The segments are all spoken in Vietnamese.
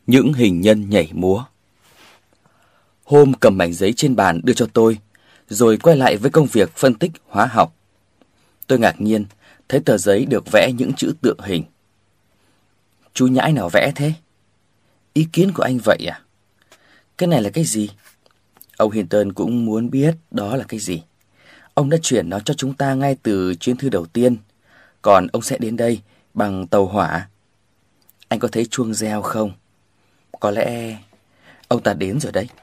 Những hình nhân nhảy múa. Hôm cầm mảnh giấy trên bàn đưa cho tôi, rồi quay lại với công việc phân tích hóa học. Tôi ngạc nhiên thấy tờ giấy được vẽ những chữ tượng hình. Chú nhãi nào vẽ thế? Ý kiến của anh vậy à? Cái này là cái gì? Ông Hinton cũng muốn biết đó là cái gì. Ông đã chuyển nó cho chúng ta ngay từ chuyến thư đầu tiên. Còn ông sẽ đến đây bằng tàu hỏa. Anh có thấy chuông reo không? Có lẽ ông ta đến rồi đấy.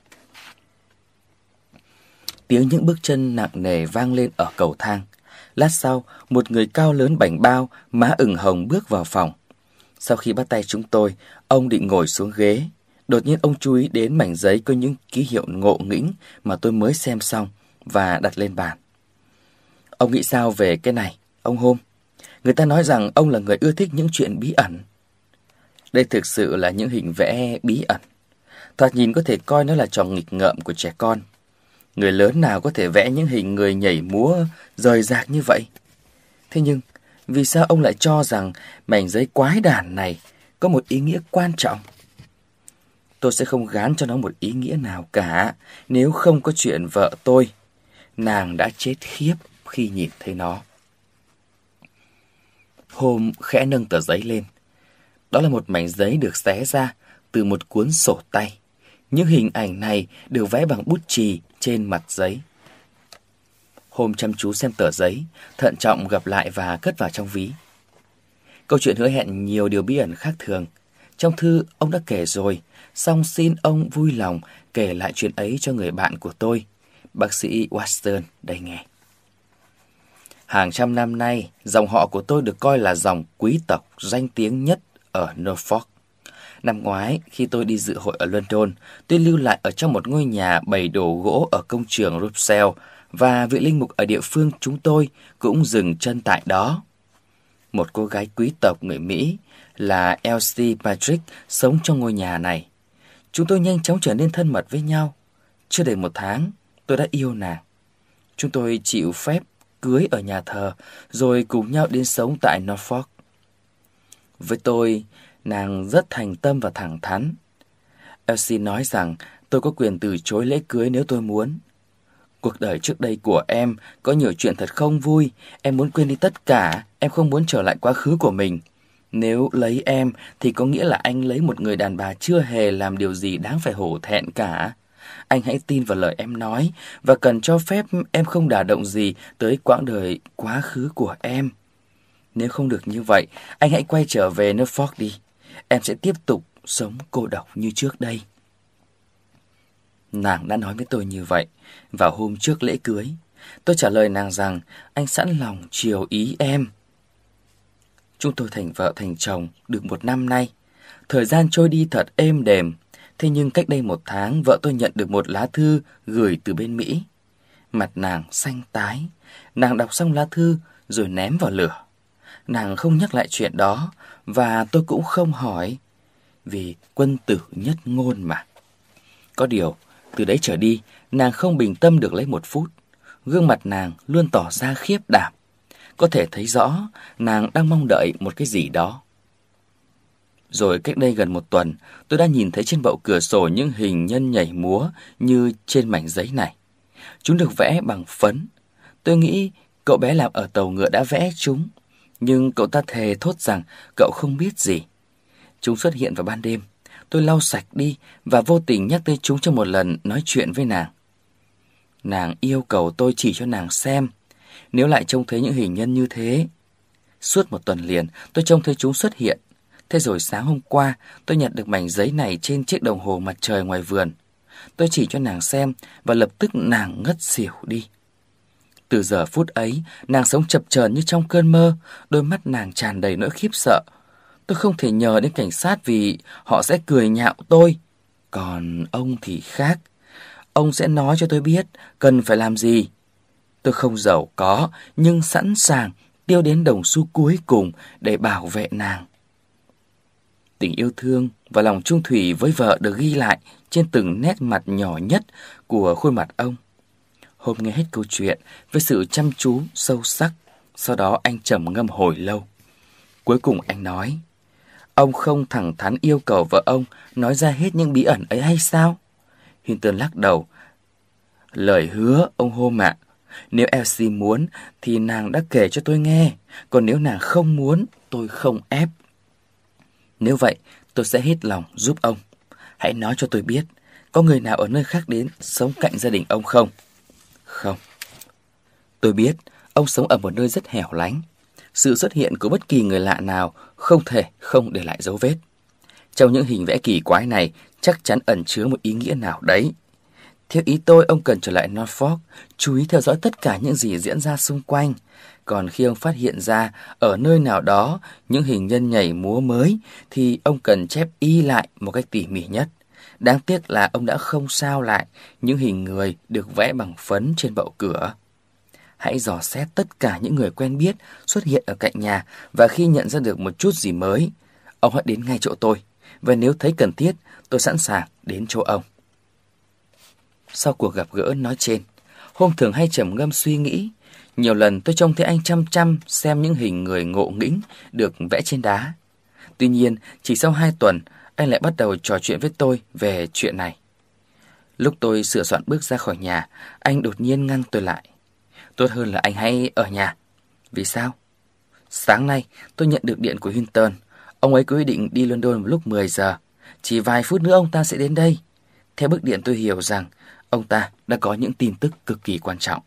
Tiếng những bước chân nặng nề vang lên ở cầu thang. Lát sau, một người cao lớn bảnh bao, má ửng hồng bước vào phòng. Sau khi bắt tay chúng tôi, ông định ngồi xuống ghế. Đột nhiên ông chú ý đến mảnh giấy có những ký hiệu ngộ nghĩnh mà tôi mới xem xong và đặt lên bàn. Ông nghĩ sao về cái này, ông Holmes? Người ta nói rằng ông là người ưa thích những chuyện bí ẩn. Đây thực sự là những hình vẽ bí ẩn. Thoạt nhìn có thể coi nó là trò nghịch ngợm của trẻ con. Người lớn nào có thể vẽ những hình người nhảy múa rời rạc như vậy? Thế nhưng, vì sao ông lại cho rằng mảnh giấy quái đản này có một ý nghĩa quan trọng? Tôi sẽ không gán cho nó một ý nghĩa nào cả nếu không có chuyện vợ tôi. Nàng đã chết khiếp khi nhìn thấy nó. Holmes khẽ nâng tờ giấy lên. Đó là một mảnh giấy được xé ra từ một cuốn sổ tay. Những hình ảnh này được vẽ bằng bút chì trên mặt giấy. Holmes chăm chú xem tờ giấy, thận trọng gập lại và cất vào trong ví. Câu chuyện hứa hẹn nhiều điều bí ẩn khác thường. Trong thư ông đã kể rồi, song xin ông vui lòng kể lại chuyện ấy cho người bạn của tôi, bác sĩ Watson đây nghe. Hàng trăm năm nay, dòng họ của tôi được coi là dòng quý tộc danh tiếng nhất ở Norfolk. Năm ngoái, khi tôi đi dự hội ở London, tôi lưu lại ở trong một ngôi nhà bày đồ gỗ ở công trường Russell, và vị linh mục ở địa phương chúng tôi cũng dừng chân tại đó. Một cô gái quý tộc người Mỹ là Elsie Patrick sống trong ngôi nhà này. Chúng tôi nhanh chóng trở nên thân mật với nhau. Chưa đầy 1 tháng, tôi đã yêu nàng. Chúng tôi chịu phép cưới ở nhà thờ, rồi cùng nhau đến sống tại Norfolk. Với tôi, nàng rất thành tâm và thẳng thắn. Elsie nói rằng tôi có quyền từ chối lễ cưới nếu tôi muốn. Cuộc đời trước đây của em có nhiều chuyện thật không vui. Em muốn quên đi tất cả. Em không muốn trở lại quá khứ của mình. Nếu lấy em thì có nghĩa là anh lấy một người đàn bà chưa hề làm điều gì đáng phải hổ thẹn cả. Anh hãy tin vào lời em nói và cần cho phép em không đả động gì tới quãng đời quá khứ của em. Nếu không được như vậy, anh hãy quay trở về Norfolk đi. Em sẽ tiếp tục sống cô độc như trước đây. Nàng đã nói với tôi như vậy vào hôm trước lễ cưới. Tôi trả lời nàng rằng anh sẵn lòng chiều ý em. Chúng tôi thành vợ thành chồng được 1 năm nay. Thời gian trôi đi thật êm đềm. Thế nhưng cách đây 1 tháng, vợ tôi nhận được một lá thư gửi từ bên Mỹ. Mặt nàng xanh tái. Nàng đọc xong lá thư rồi ném vào lửa. Nàng không nhắc lại chuyện đó, và tôi cũng không hỏi, vì quân tử nhất ngôn mà. Có điều, từ đấy trở đi, nàng không bình tâm được lấy 1 phút. Gương mặt nàng luôn tỏ ra khiếp đảm. Có thể thấy rõ nàng đang mong đợi một cái gì đó. Rồi cách đây gần 1 tuần, tôi đã nhìn thấy trên bậu cửa sổ những hình nhân nhảy múa như trên mảnh giấy này. Chúng được vẽ bằng phấn. Tôi nghĩ cậu bé làm ở tàu ngựa đã vẽ chúng, nhưng cậu ta thề thốt rằng cậu không biết gì. Chúng xuất hiện vào ban đêm. Tôi lau sạch đi và vô tình nhắc tới chúng trong một lần nói chuyện với nàng. Nàng yêu cầu tôi chỉ cho nàng xem. Nếu lại trông thấy những hình nhân như thế. Suốt 1 tuần liền, tôi trông thấy chúng xuất hiện. Thế rồi sáng hôm qua, tôi nhặt được mảnh giấy này trên chiếc đồng hồ mặt trời ngoài vườn. Tôi chỉ cho nàng xem và lập tức nàng ngất xỉu đi. Từ giờ phút ấy, nàng sống chập chờn như trong cơn mơ, đôi mắt nàng tràn đầy nỗi khiếp sợ. Tôi không thể nhờ đến cảnh sát vì họ sẽ cười nhạo tôi. Còn ông thì khác. Ông sẽ nói cho tôi biết cần phải làm gì. Tôi không giàu có, nhưng sẵn sàng tiêu đến đồng xu cuối cùng để bảo vệ nàng. Tình yêu thương và lòng trung thủy với vợ được ghi lại trên từng nét mặt nhỏ nhất của khuôn mặt ông. Hôm nghe hết câu chuyện với sự chăm chú sâu sắc, sau đó anh trầm ngâm hồi lâu. Cuối cùng anh nói, Ông không thẳng thắn yêu cầu vợ ông nói ra hết những bí ẩn ấy hay sao? Hinton lắc đầu. Lời hứa, ông Holmes ạ. Nếu Elsie muốn thì nàng đã kể cho tôi nghe. Còn nếu nàng không muốn, tôi không ép. Nếu vậy, tôi sẽ hết lòng giúp ông. Hãy nói cho tôi biết, có người nào ở nơi khác đến sống cạnh gia đình ông không? Không. Tôi biết, ông sống ở một nơi rất hẻo lánh. Sự xuất hiện của bất kỳ người lạ nào không thể không để lại dấu vết. Trong những hình vẽ kỳ quái này chắc chắn ẩn chứa một ý nghĩa nào đấy. Theo ý tôi, ông cần trở lại Norfolk, chú ý theo dõi tất cả những gì diễn ra xung quanh. Còn khi ông phát hiện ra ở nơi nào đó những hình nhân nhảy múa mới, thì ông cần chép y lại một cách tỉ mỉ nhất. Đáng tiếc là ông đã không sao lại những hình người được vẽ bằng phấn trên bậu cửa. Hãy dò xét tất cả những người quen biết xuất hiện ở cạnh nhà, và khi nhận ra được một chút gì mới, ông hãy đến ngay chỗ tôi. Và nếu thấy cần thiết, tôi sẵn sàng đến chỗ ông. Sau cuộc gặp gỡ nói trên, Holmes thường hay trầm ngâm suy nghĩ. Nhiều lần tôi trông thấy anh chăm chăm xem những hình người ngộ nghĩnh được vẽ trên đá. Tuy nhiên, chỉ sau 2 tuần, anh lại bắt đầu trò chuyện với tôi về chuyện này. Lúc tôi sửa soạn bước ra khỏi nhà, anh đột nhiên ngăn tôi lại. Tốt hơn là anh hãy ở nhà. Vì sao? Sáng nay, tôi nhận được điện của Hinton. Ông ấy có ý định đi London vào lúc 10 giờ. Chỉ vài phút nữa ông ta sẽ đến đây. Theo bức điện tôi hiểu rằng ông ta đã có những tin tức cực kỳ quan trọng.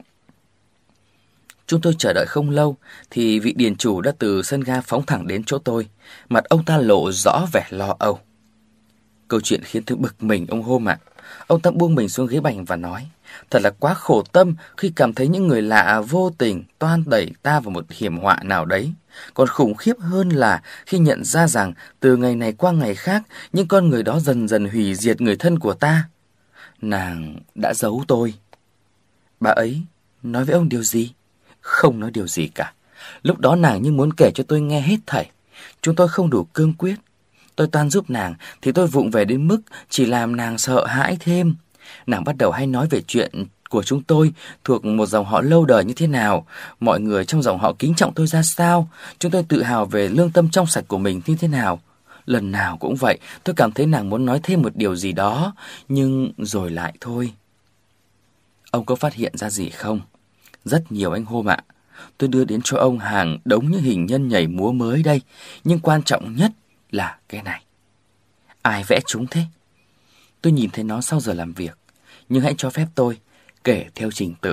Chúng tôi chờ đợi không lâu thì vị điền chủ đã từ sân ga phóng thẳng đến chỗ tôi. Mặt ông ta lộ rõ vẻ lo âu. Câu chuyện khiến tôi bực mình, ông Holmes ạ. Ông ta buông mình xuống ghế bành và nói: thật là quá khổ tâm khi cảm thấy những người lạ vô tình toan đẩy ta vào một hiểm họa nào đấy. Còn khủng khiếp hơn là khi nhận ra rằng từ ngày này qua ngày khác, những con người đó dần dần hủy diệt người thân của ta. Nàng đã giấu tôi. Bà ấy nói với ông điều gì? Không nói điều gì cả. Lúc đó nàng như muốn kể cho tôi nghe hết thảy. Chúng tôi không đủ cương quyết. Tôi toan giúp nàng thì tôi vụng về đến mức chỉ làm nàng sợ hãi thêm. Nàng bắt đầu hay nói về chuyện của chúng tôi thuộc một dòng họ lâu đời như thế nào, mọi người trong dòng họ kính trọng tôi ra sao, chúng tôi tự hào về lương tâm trong sạch của mình như thế nào. Lần nào cũng vậy, tôi cảm thấy nàng muốn nói thêm một điều gì đó, nhưng rồi lại thôi. Ông có phát hiện ra gì không? Rất nhiều, anh Holmes ạ. Tôi đưa đến cho ông hàng đống những hình nhân nhảy múa mới đây, nhưng quan trọng nhất là cái này. Ai vẽ chúng thế? Tôi nhìn thấy nó sau giờ làm việc, nhưng hãy cho phép tôi kể theo trình tự.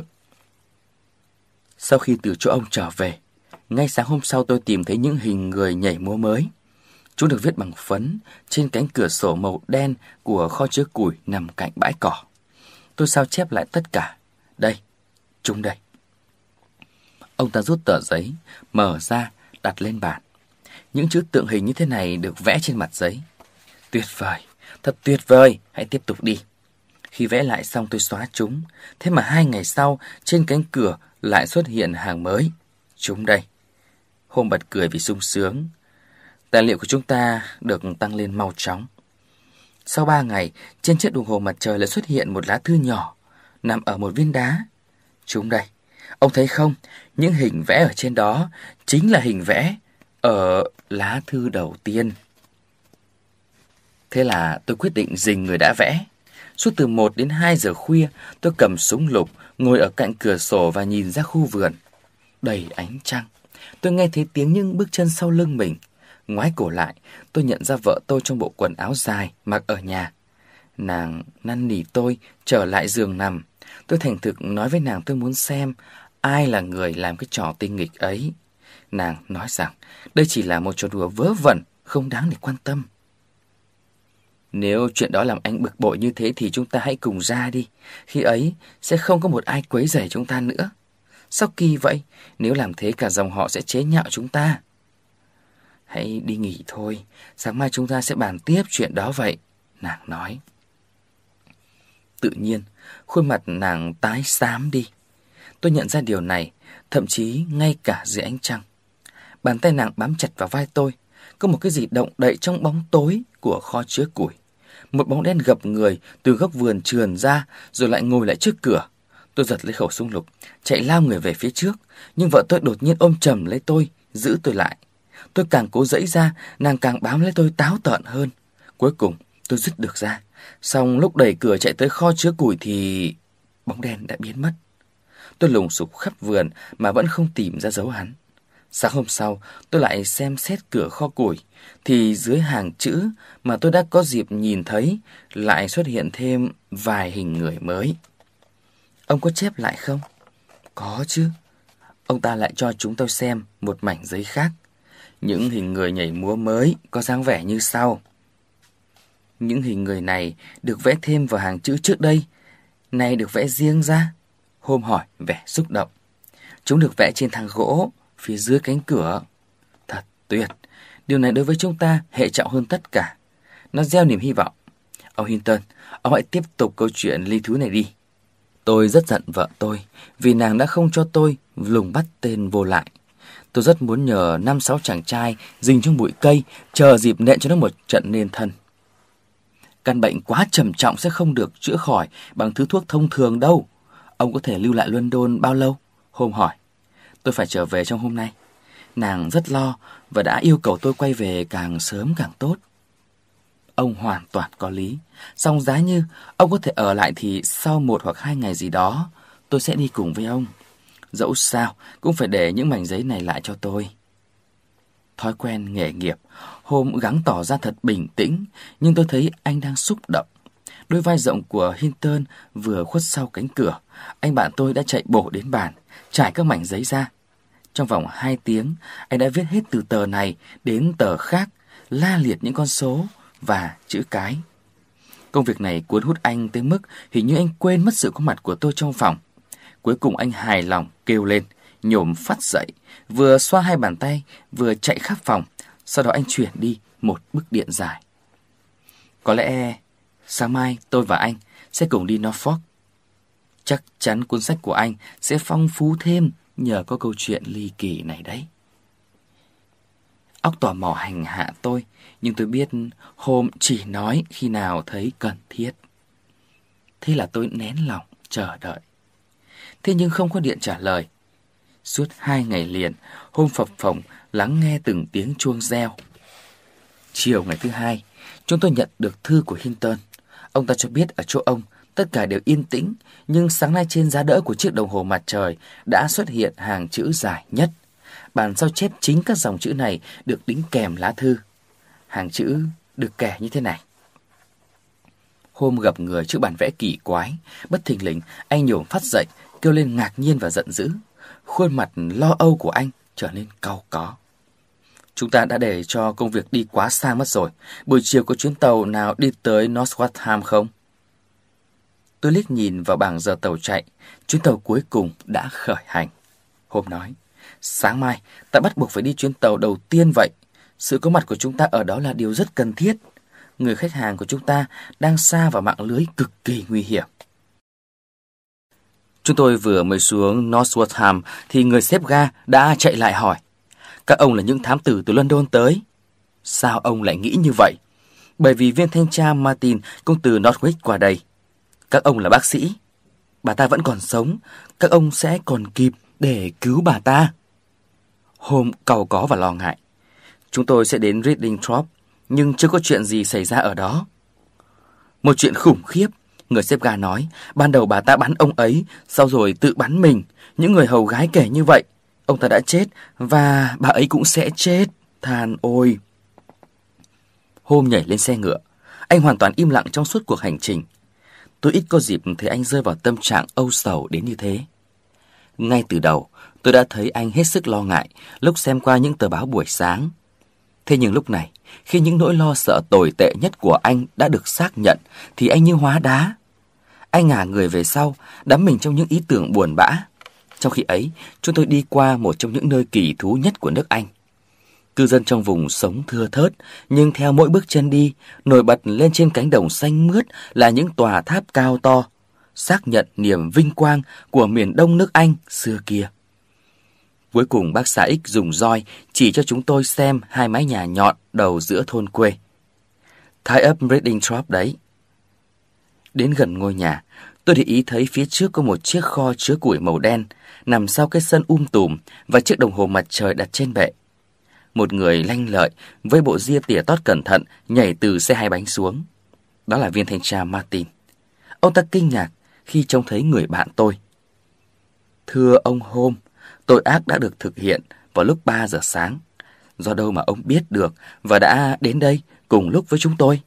Sau khi từ chỗ ông trở về, ngay sáng hôm sau tôi tìm thấy những hình người nhảy múa mới. Chúng được viết bằng phấn trên cánh cửa sổ màu đen của kho chứa củi nằm cạnh bãi cỏ. Tôi sao chép lại tất cả. Đây, chúng đây. Ông ta rút tờ giấy, mở ra, đặt lên bàn. Những chữ tượng hình như thế này được vẽ trên mặt giấy. Tuyệt vời, thật tuyệt vời, hãy tiếp tục đi. Khi vẽ lại xong tôi xóa chúng. Thế mà 2 ngày sau, trên cánh cửa lại xuất hiện hàng mới. Chúng đây. Holmes bật cười vì sung sướng. Tài liệu của chúng ta được tăng lên mau chóng. Sau 3 ngày, trên chiếc đồng hồ mặt trời lại xuất hiện một lá thư nhỏ, nằm ở một viên đá. Chúng đây. Ông thấy không? Những hình vẽ ở trên đó chính là hình vẽ ở lá thư đầu tiên. Thế là tôi quyết định rình người đã vẽ. Suốt từ 1 đến 2 giờ khuya, tôi cầm súng lục, ngồi ở cạnh cửa sổ và nhìn ra khu vườn. Đầy ánh trăng. Tôi nghe thấy tiếng những bước chân sau lưng mình. Ngoái cổ lại, tôi nhận ra vợ tôi trong bộ quần áo dài mặc ở nhà. Nàng năn nỉ tôi trở lại giường nằm. Tôi thành thực nói với nàng tôi muốn xem ai là người làm cái trò tinh nghịch ấy. Nàng nói rằng đây chỉ là một trò đùa vớ vẩn, không đáng để quan tâm. Nếu chuyện đó làm anh bực bội như thế thì chúng ta hãy cùng ra đi. Khi ấy sẽ không có một ai quấy rầy chúng ta nữa. Sao kỳ vậy? Nếu làm thế cả dòng họ sẽ chế nhạo chúng ta. Hãy đi nghỉ thôi. Sáng mai chúng ta sẽ bàn tiếp chuyện đó vậy. Nàng nói. Tự nhiên, khuôn mặt nàng tái xám đi. Tôi nhận ra điều này, thậm chí ngay cả dưới ánh trăng. Bàn tay nàng bám chặt vào vai tôi. Có một cái gì động đậy trong bóng tối của kho chứa củi. Một bóng đen gập người từ góc vườn trườn ra rồi lại ngồi lại trước cửa. Tôi giật lấy khẩu súng lục, chạy lao người về phía trước. Nhưng vợ tôi đột nhiên ôm chầm lấy tôi, giữ tôi lại. Tôi càng cố giãy ra, nàng càng bám lấy tôi táo tợn hơn. Cuối cùng tôi dứt được ra. Xong lúc đẩy cửa chạy tới kho chứa củi thì bóng đen đã biến mất. Tôi lùng sục khắp vườn mà vẫn không tìm ra dấu hắn. Sáng hôm sau, tôi lại xem xét cửa kho củi, thì dưới hàng chữ mà tôi đã có dịp nhìn thấy lại xuất hiện thêm vài hình người mới. Ông có chép lại không? Có chứ. Ông ta lại cho chúng tôi xem một mảnh giấy khác. Những hình người nhảy múa mới có dáng vẻ như sau. Những hình người này được vẽ thêm vào hàng chữ trước đây, nay được vẽ riêng ra. Hôm hỏi vẻ xúc động. Chúng được vẽ trên thang gỗ phía dưới cánh cửa. Thật tuyệt. Điều này đối với chúng ta hệ trọng hơn tất cả. Nó gieo niềm hy vọng. Ông Hinton, ông hãy tiếp tục câu chuyện ly thú này đi. Tôi rất giận vợ tôi vì nàng đã không cho tôi lùng bắt tên vô lại. Tôi rất muốn nhờ 5-6 chàng trai rình trong bụi cây, chờ dịp nện cho nó một trận nên thân. Căn bệnh quá trầm trọng sẽ không được chữa khỏi bằng thứ thuốc thông thường đâu. Ông có thể lưu lại London bao lâu? Hôm hỏi. Tôi phải trở về trong hôm nay. Nàng rất lo và đã yêu cầu tôi quay về càng sớm càng tốt. Ông hoàn toàn có lý. Song giá như ông có thể ở lại thì sau 1 hoặc 2 ngày gì đó, tôi sẽ đi cùng với ông. Dẫu sao cũng phải để những mảnh giấy này lại cho tôi. Thói quen nghề nghiệp, Hôm gắng tỏ ra thật bình tĩnh, nhưng tôi thấy anh đang xúc động. Đôi vai rộng của Hinton vừa khuất sau cánh cửa, anh bạn tôi đã chạy bổ đến bàn, trải các mảnh giấy ra. Trong vòng 2 tiếng, anh đã viết hết từ tờ này đến tờ khác, la liệt những con số và chữ cái. Công việc này cuốn hút anh tới mức hình như anh quên mất sự có mặt của tôi trong phòng. Cuối cùng anh hài lòng kêu lên, nhổm phát dậy, vừa xoa 2 bàn tay, vừa chạy khắp phòng. Sau đó anh chuyển đi một bức điện dài. Có lẽ sáng mai tôi và anh sẽ cùng đi Norfolk. Chắc chắn cuốn sách của anh sẽ phong phú thêm nhờ có câu chuyện ly kỳ này đấy. Óc tò mò hành hạ tôi, nhưng tôi biết Hôm chỉ nói khi nào thấy cần thiết. Thế là tôi nén lòng chờ đợi. Thế nhưng không có điện trả lời. Suốt 2 ngày liền, Hôm phập phồng lắng nghe từng tiếng chuông reo. Chiều ngày thứ 2, chúng tôi nhận được thư của Hinton. Ông ta cho biết ở chỗ ông tất cả đều yên tĩnh, nhưng sáng nay trên giá đỡ của chiếc đồng hồ mặt trời đã xuất hiện hàng chữ dài nhất. Bản sao chép chính các dòng chữ này được đính kèm lá thư. Hàng chữ được kẻ như thế này. Hôm gặp người trước bản vẽ kỳ quái, bất thình lình anh nhổm phát dậy, kêu lên ngạc nhiên và giận dữ. Khuôn mặt lo âu của anh trở nên cau có. Chúng ta đã để cho công việc đi quá xa mất rồi. Buổi chiều có chuyến tàu nào đi tới Northampton không? Tôi liếc nhìn vào bảng giờ tàu chạy. Chuyến tàu cuối cùng đã khởi hành. Hôm nói, sáng mai ta bắt buộc phải đi chuyến tàu đầu tiên vậy. Sự có mặt của chúng ta ở đó là điều rất cần thiết. Người khách hàng của chúng ta đang sa vào mạng lưới cực kỳ nguy hiểm. Chúng tôi vừa mới xuống Northampton thì người xếp ga đã chạy lại hỏi. Các ông là những thám tử từ London tới. Sao ông lại nghĩ như vậy? Bởi vì viên thanh tra Martin cũng từ Norwich qua đây. Các ông là bác sĩ. Bà ta vẫn còn sống. Các ông sẽ còn kịp để cứu bà ta. Hôm cau có và lo ngại. Chúng tôi sẽ đến Reading Thorpe, nhưng chưa có chuyện gì xảy ra ở đó. Một chuyện khủng khiếp. Người xếp ga nói, ban đầu bà ta bắn ông ấy, sau rồi tự bắn mình. Những người hầu gái kể như vậy. Ông ta đã chết, và bà ấy cũng sẽ chết. Than ôi. Hôm nhảy lên xe ngựa. Anh hoàn toàn im lặng trong suốt cuộc hành trình. Tôi ít có dịp thấy anh rơi vào tâm trạng âu sầu đến như thế. Ngay từ đầu, tôi đã thấy anh hết sức lo ngại lúc xem qua những tờ báo buổi sáng. Thế nhưng lúc này, khi những nỗi lo sợ tồi tệ nhất của anh đã được xác nhận, thì anh như hóa đá. Anh ngả người về sau, đắm mình trong những ý tưởng buồn bã. Trong khi ấy, chúng tôi đi qua một trong những nơi kỳ thú nhất của nước Anh. Cư dân trong vùng sống thưa thớt, nhưng theo mỗi bước chân đi, nổi bật lên trên cánh đồng xanh mướt là những tòa tháp cao to, xác nhận niềm vinh quang của miền đông nước Anh xưa kia. Cuối cùng bác xã X dùng roi chỉ cho chúng tôi xem 2 mái nhà nhọn đầu giữa thôn quê. Tie up Reading Thorpe đấy. Đến gần ngôi nhà, tôi để ý thấy phía trước có một chiếc kho chứa củi màu đen nằm sau cái sân tùm và chiếc đồng hồ mặt trời đặt trên bệ. một người lanh lợi với bộ ria tỉa tót cẩn thận nhảy từ xe hai bánh xuống. Đó là viên thanh tra Martin. Ông ta kinh ngạc khi trông thấy người bạn tôi. Thưa ông Holmes, tội ác đã được thực hiện vào lúc 3 giờ sáng. Do đâu mà ông biết được và đã đến đây cùng lúc với chúng tôi?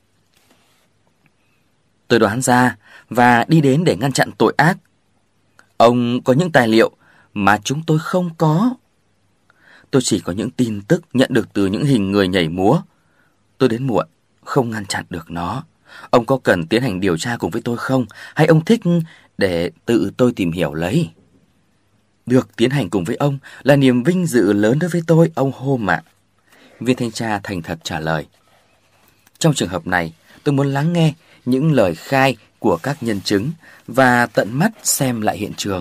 Tôi đoán ra và đi đến để ngăn chặn tội ác. Ông có những tài liệu mà chúng tôi không có. Tôi chỉ có những tin tức nhận được từ những hình người nhảy múa. Tôi đến muộn, không ngăn chặn được nó. Ông có cần tiến hành điều tra cùng với tôi không? Hay ông thích để tự tôi tìm hiểu lấy? Được tiến hành cùng với ông là niềm vinh dự lớn đối với tôi, ông Holmes ạ. Viên thanh tra thành thật trả lời. Trong trường hợp này, tôi muốn lắng nghe những lời khai của các nhân chứng và tận mắt xem lại hiện trường.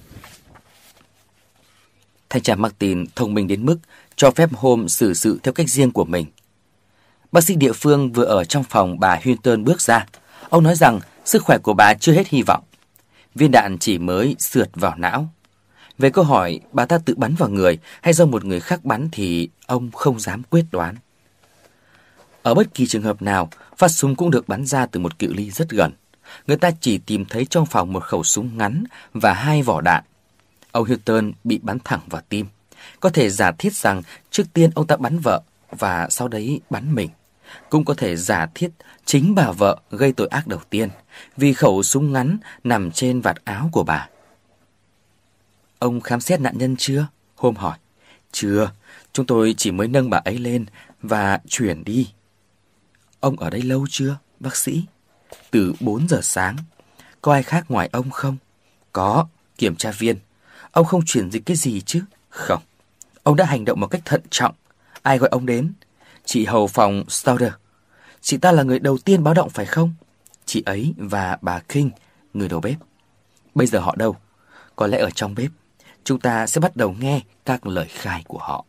Thanh tra Martin thông minh đến mức cho phép Holmes xử sự theo cách riêng của mình. Bác sĩ địa phương vừa ở trong phòng bà Hinton bước ra. Ông nói rằng sức khỏe của bà chưa hết hy vọng. Viên đạn chỉ mới sượt vào não. Về câu hỏi bà ta tự bắn vào người hay do một người khác bắn thì ông không dám quyết đoán. Ở bất kỳ trường hợp nào, phát súng cũng được bắn ra từ một cự ly rất gần. Người ta chỉ tìm thấy trong phòng một khẩu súng ngắn và 2 vỏ đạn. Ông Hinton bị bắn thẳng vào tim. Có thể giả thiết rằng trước tiên ông ta bắn vợ và sau đấy bắn mình. Cũng có thể giả thiết chính bà vợ gây tội ác đầu tiên vì khẩu súng ngắn nằm trên vạt áo của bà. Ông khám xét nạn nhân chưa? Holmes hỏi. Chưa, chúng tôi chỉ mới nâng bà ấy lên và chuyển đi. Ông ở đây lâu chưa, bác sĩ? Từ 4 giờ sáng. Có ai khác ngoài ông không? Có, kiểm tra viên. Ông không chuyển dịch cái gì chứ? Không. Ông đã hành động một cách thận trọng. Ai gọi ông đến? Chị hầu phòng Stauder. Chị ta là người đầu tiên báo động phải không? Chị ấy và bà King, người đầu bếp. Bây giờ họ đâu? Có lẽ ở trong bếp. Chúng ta sẽ bắt đầu nghe các lời khai của họ.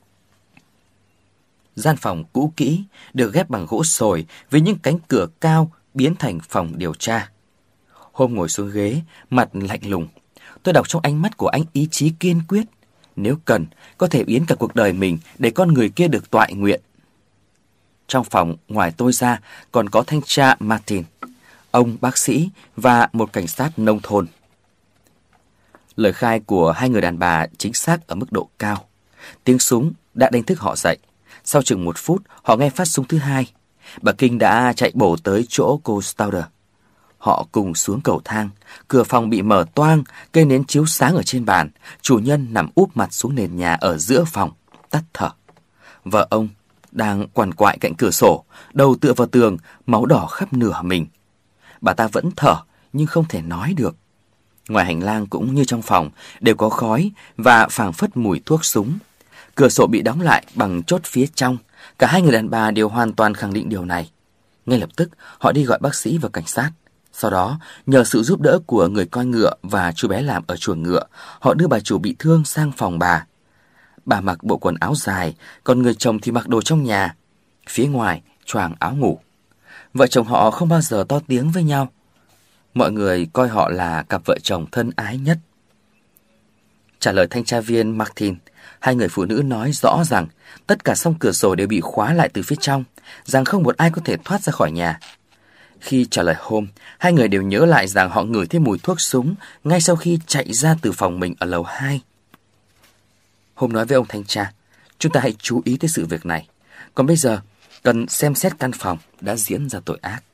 Gian phòng cũ kỹ được ghép bằng gỗ sồi với những cánh cửa cao biến thành phòng điều tra. Holmes ngồi xuống ghế, mặt lạnh lùng. Tôi đọc trong ánh mắt của anh ý chí kiên quyết. Nếu cần, có thể yến cả cuộc đời mình để con người kia được toại nguyện. Trong phòng, ngoài tôi ra, còn có thanh tra Martin, ông bác sĩ và một cảnh sát nông thôn. Lời khai của hai người đàn bà chính xác ở mức độ cao. Tiếng súng đã đánh thức họ dậy. Sau chừng 1 phút, họ nghe phát súng thứ hai. Bà King đã chạy bổ tới chỗ cô Stauder. Họ cùng xuống cầu thang. Cửa phòng bị mở toang, cây nến chiếu sáng ở trên bàn. Chủ nhân nằm úp mặt xuống nền nhà ở giữa phòng, tắt thở. Vợ ông đang quằn quại cạnh cửa sổ, đầu tựa vào tường, máu đỏ khắp nửa mình. Bà ta vẫn thở nhưng không thể nói được. Ngoài hành lang cũng như trong phòng đều có khói và phảng phất mùi thuốc súng. Cửa sổ bị đóng lại bằng chốt phía trong. Cả hai người đàn bà đều hoàn toàn khẳng định điều này. Ngay lập tức họ đi gọi bác sĩ và cảnh sát. Sau đó nhờ sự giúp đỡ của người coi ngựa và chú bé làm ở chuồng ngựa, họ đưa bà chủ bị thương sang phòng bà. Bà mặc bộ quần áo dài, còn người chồng thì mặc đồ trong nhà. Phía ngoài choàng áo ngủ. Vợ chồng họ không bao giờ to tiếng với nhau. Mọi người coi họ là cặp vợ chồng thân ái nhất. Trả lời thanh tra viên Martin, hai người phụ nữ nói rõ rằng tất cả song cửa sổ đều bị khóa lại từ phía trong, rằng không một ai có thể thoát ra khỏi nhà. Khi trả lời Holmes, hai người đều nhớ lại rằng họ ngửi thấy mùi thuốc súng ngay sau khi chạy ra từ phòng mình ở lầu 2. Holmes nói với ông thanh tra, chúng ta hãy chú ý tới sự việc này. Còn bây giờ, cần xem xét căn phòng đã diễn ra tội ác.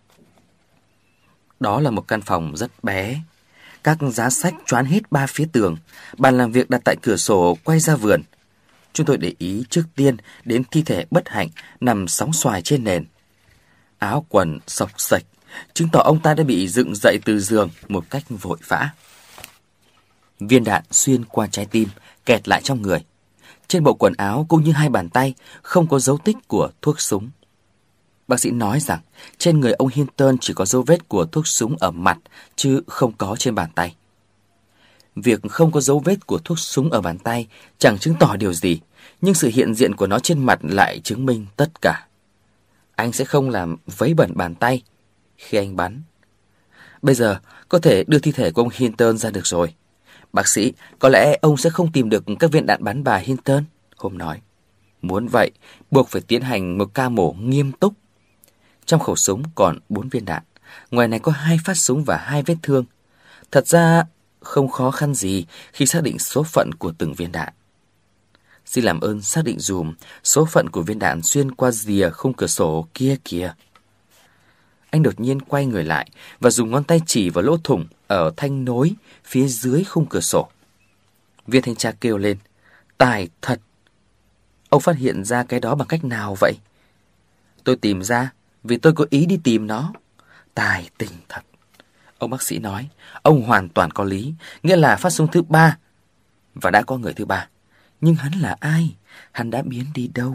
Đó là một căn phòng rất bé. Các giá sách choán hết 3 phía tường. Bàn làm việc đặt tại cửa sổ quay ra vườn. Chúng tôi để ý trước tiên đến thi thể bất hạnh nằm sóng xoài trên nền. Áo quần xộc xệch, chứng tỏ ông ta đã bị dựng dậy từ giường một cách vội vã. Viên đạn xuyên qua trái tim, kẹt lại trong người. Trên bộ quần áo cũng như 2 bàn tay không có dấu tích của thuốc súng. Bác sĩ nói rằng trên người ông Hinton chỉ có dấu vết của thuốc súng ở mặt chứ không có trên bàn tay. Việc không có dấu vết của thuốc súng ở bàn tay chẳng chứng tỏ điều gì, nhưng sự hiện diện của nó trên mặt lại chứng minh tất cả. Anh sẽ không làm vấy bẩn bàn tay khi anh bắn. Bây giờ có thể đưa thi thể của ông Hinton ra được rồi. Bác sĩ, có lẽ ông sẽ không tìm được các viên đạn bắn bà Hinton, Holmes nói. Muốn vậy, buộc phải tiến hành một ca mổ nghiêm túc. Trong khẩu súng còn 4 viên đạn. Ngoài này có 2 phát súng và 2 vết thương. Thật ra không khó khăn gì khi xác định số phận của từng viên đạn. Xin làm ơn xác định dùm số phận của viên đạn xuyên qua rìa khung cửa sổ kia kìa. Anh đột nhiên quay người lại và dùng ngón tay chỉ vào lỗ thủng ở thanh nối phía dưới khung cửa sổ. Viên thanh tra kêu lên: Tài thật! Ông phát hiện ra cái đó bằng cách nào vậy? Tôi tìm ra vì tôi có ý đi tìm nó. Tài tình thật! Ông bác sĩ nói. Ông hoàn toàn có lý, nghĩa là phát súng thứ 3. Và đã có người thứ 3. Nhưng hắn là ai? Hắn đã biến đi đâu?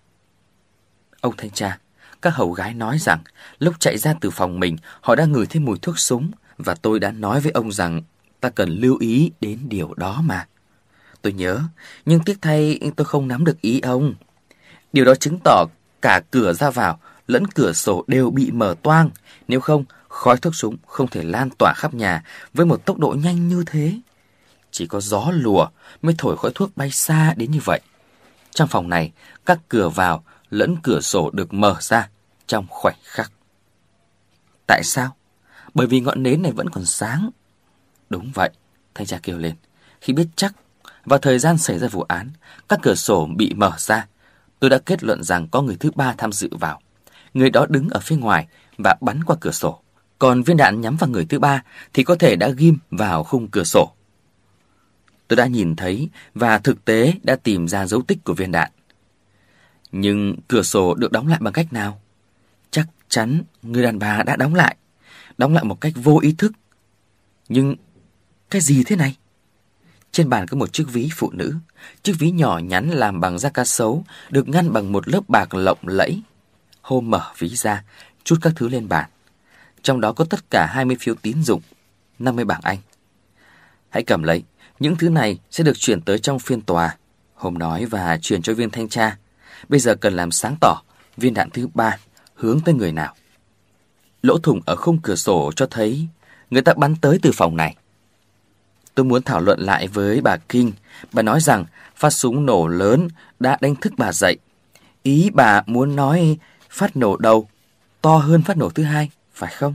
Ông thanh tra, các hầu gái nói rằng lúc chạy ra từ phòng mình, họ đã ngửi thấy mùi thuốc súng. Và tôi đã nói với ông rằng ta cần lưu ý đến điều đó mà. Tôi nhớ, nhưng tiếc thay tôi không nắm được ý ông. Điều đó chứng tỏ cả cửa ra vào lẫn cửa sổ đều bị mở toang. Nếu không, khói thuốc súng không thể lan tỏa khắp nhà với một tốc độ nhanh như thế. Chỉ có gió lùa mới thổi khói thuốc bay xa đến như vậy. Trong phòng này, các cửa vào lẫn cửa sổ được mở ra trong khoảnh khắc. Tại sao? Bởi vì ngọn nến này vẫn còn sáng. Đúng vậy, thanh tra kêu lên. Khi biết chắc vào thời gian xảy ra vụ án, các cửa sổ bị mở ra, tôi đã kết luận rằng có người thứ 3 tham dự vào. Người đó đứng ở phía ngoài và bắn qua cửa sổ. Còn viên đạn nhắm vào người thứ 3 thì có thể đã ghim vào khung cửa sổ. Tôi đã nhìn thấy và thực tế đã tìm ra dấu tích của viên đạn. Nhưng cửa sổ được đóng lại bằng cách nào? Chắc chắn người đàn bà đã đóng lại một cách vô ý thức. Nhưng cái gì thế này? Trên bàn có một chiếc ví phụ nữ. Chiếc ví nhỏ nhắn làm bằng da cá sấu, được ngăn bằng một lớp bạc lộng lẫy. Hôm mở ví ra, trút các thứ lên bàn. Trong đó có tất cả 20 phiếu tín dụng, 50 bảng Anh. Hãy cầm lấy, những thứ này sẽ được chuyển tới trong phiên tòa. Hôm nói và chuyển cho viên thanh tra. Bây giờ cần làm sáng tỏ viên đạn thứ 3 hướng tới người nào. Lỗ thủng ở khung cửa sổ cho thấy người ta bắn tới từ phòng này. Tôi muốn thảo luận lại với bà King. Bà nói rằng phát súng nổ lớn đã đánh thức bà dậy. Ý bà muốn nói phát nổ đầu to hơn phát nổ thứ 2, phải không?